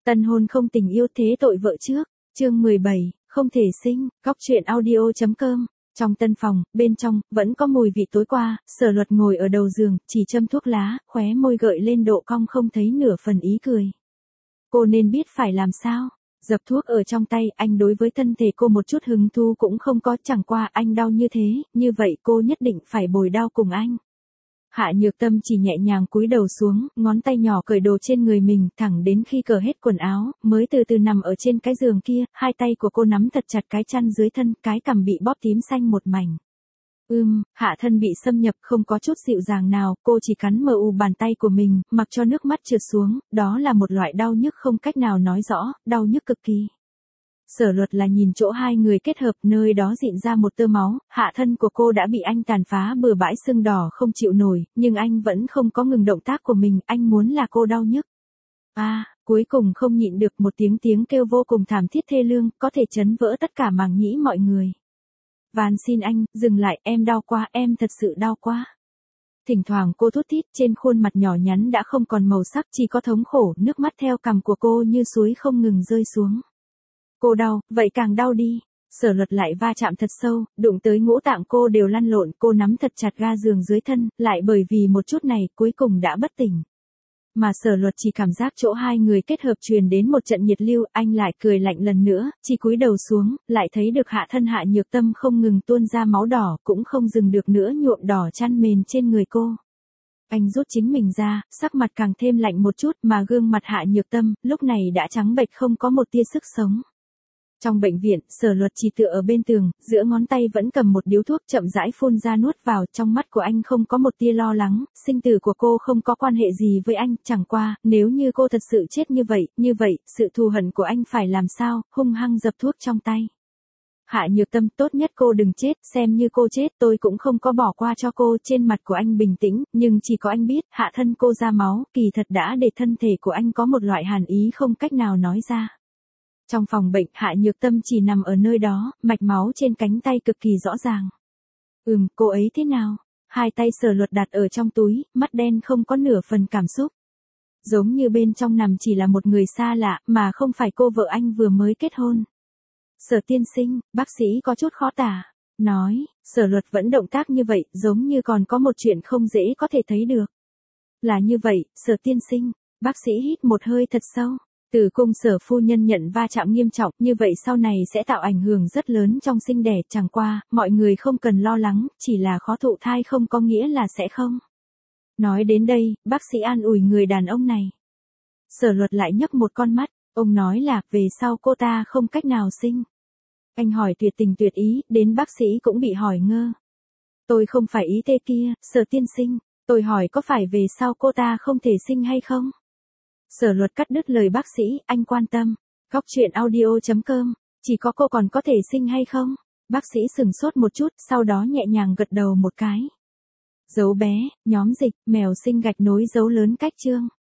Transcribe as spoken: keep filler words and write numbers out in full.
Tân hôn không tình yêu thế tội vợ trước, chương mười bảy, không thể sinh, góc truyện audio.com. Trong tân phòng, bên trong, vẫn có mùi vị tối qua, Sở Luật ngồi ở đầu giường, chỉ châm thuốc lá, khóe môi gợi lên độ cong không thấy nửa phần ý cười. Cô nên biết phải làm sao. Dập thuốc ở trong tay, anh đối với thân thể cô một chút hứng thú cũng không có, chẳng qua anh đau như thế, như vậy cô nhất định phải bồi đau cùng anh. Hạ Nhược Tâm chỉ nhẹ nhàng cúi đầu xuống, ngón tay nhỏ cởi đồ trên người mình, thẳng đến khi cởi hết quần áo, mới từ từ nằm ở trên cái giường kia, hai tay của cô nắm thật chặt cái chăn dưới thân, cái cằm bị bóp tím xanh một mảnh. Ưm, hạ thân bị xâm nhập không có chút dịu dàng nào, cô chỉ cắn mờ u bàn tay của mình, mặc cho nước mắt trượt xuống, đó là một loại đau nhức không cách nào nói rõ, đau nhức cực kỳ. Sở Luật là nhìn chỗ hai người kết hợp, nơi đó rịn ra một tơ máu, hạ thân của cô đã bị anh tàn phá bừa bãi sưng đỏ không chịu nổi, nhưng anh vẫn không có ngừng động tác của mình, anh muốn là cô đau nhức. À, cuối cùng không nhịn được một tiếng tiếng kêu vô cùng thảm thiết thê lương, có thể chấn vỡ tất cả màng nhĩ mọi người. Van xin anh, dừng lại, em đau quá, em thật sự đau quá. Thỉnh thoảng cô thút thít, trên khuôn mặt nhỏ nhắn đã không còn màu sắc, chỉ có thống khổ, nước mắt theo cằm của cô như suối không ngừng rơi xuống. Cô đau, vậy càng đau đi. Sở Luật lại va chạm thật sâu, đụng tới ngũ tạng cô đều lăn lộn, cô nắm thật chặt ga giường dưới thân, lại bởi vì một chút này, cuối cùng đã bất tỉnh. Mà Sở Luật chỉ cảm giác chỗ hai người kết hợp truyền đến một trận nhiệt lưu, anh lại cười lạnh lần nữa, chỉ cúi đầu xuống, lại thấy được hạ thân Hạ Nhược Tâm không ngừng tuôn ra máu đỏ, cũng không dừng được nữa nhuộm đỏ chăn mền trên người cô. Anh rút chính mình ra, sắc mặt càng thêm lạnh một chút, mà gương mặt Hạ Nhược Tâm, lúc này đã trắng bệch không có một tia sức sống. Trong bệnh viện, Sở Luật chỉ tựa ở bên tường, giữa ngón tay vẫn cầm một điếu thuốc chậm rãi phun ra nuốt vào, trong mắt của anh không có một tia lo lắng, sinh tử của cô không có quan hệ gì với anh, chẳng qua, nếu như cô thật sự chết như vậy, như vậy, sự thù hận của anh phải làm sao, hung hăng dập thuốc trong tay. Hạ Nhược Tâm, tốt nhất cô đừng chết, xem như cô chết tôi cũng không có bỏ qua cho cô, trên mặt của anh bình tĩnh, nhưng chỉ có anh biết, hạ thân cô ra máu, kỳ thật đã để thân thể của anh có một loại hàn ý không cách nào nói ra. Trong phòng bệnh, Hạ Nhược Tâm chỉ nằm ở nơi đó, mạch máu trên cánh tay cực kỳ rõ ràng. Ừm, cô ấy thế nào? Hai tay Sở Luật đặt ở trong túi, mắt đen không có nửa phần cảm xúc. Giống như bên trong nằm chỉ là một người xa lạ, mà không phải cô vợ anh vừa mới kết hôn. Sở tiên sinh, bác sĩ có chút khó tả. Nói, Sở Luật vẫn động tác như vậy, giống như còn có một chuyện không dễ có thể thấy được. Là như vậy, Sở tiên sinh, bác sĩ hít một hơi thật sâu. Tử cung Sở phu nhân nhận va chạm nghiêm trọng, như vậy sau này sẽ tạo ảnh hưởng rất lớn trong sinh đẻ, chẳng qua, mọi người không cần lo lắng, chỉ là khó thụ thai không có nghĩa là sẽ không. Nói đến đây, bác sĩ an ủi người đàn ông này. Sở Luật lại nhấc một con mắt, ông nói là, về sau cô ta không cách nào sinh. Anh hỏi tuyệt tình tuyệt ý, đến bác sĩ cũng bị hỏi ngơ. Tôi không phải ý tê kia, Sở tiên sinh, tôi hỏi có phải về sau cô ta không thể sinh hay không? Sở Luật cắt đứt lời bác sĩ, anh quan tâm. Góc truyện audio.com, chỉ có cô còn có thể sinh hay không? Bác sĩ sừng sốt một chút, sau đó nhẹ nhàng gật đầu một cái. Dấu bé, nhóm dịch, mèo sinh gạch nối dấu lớn cách chương.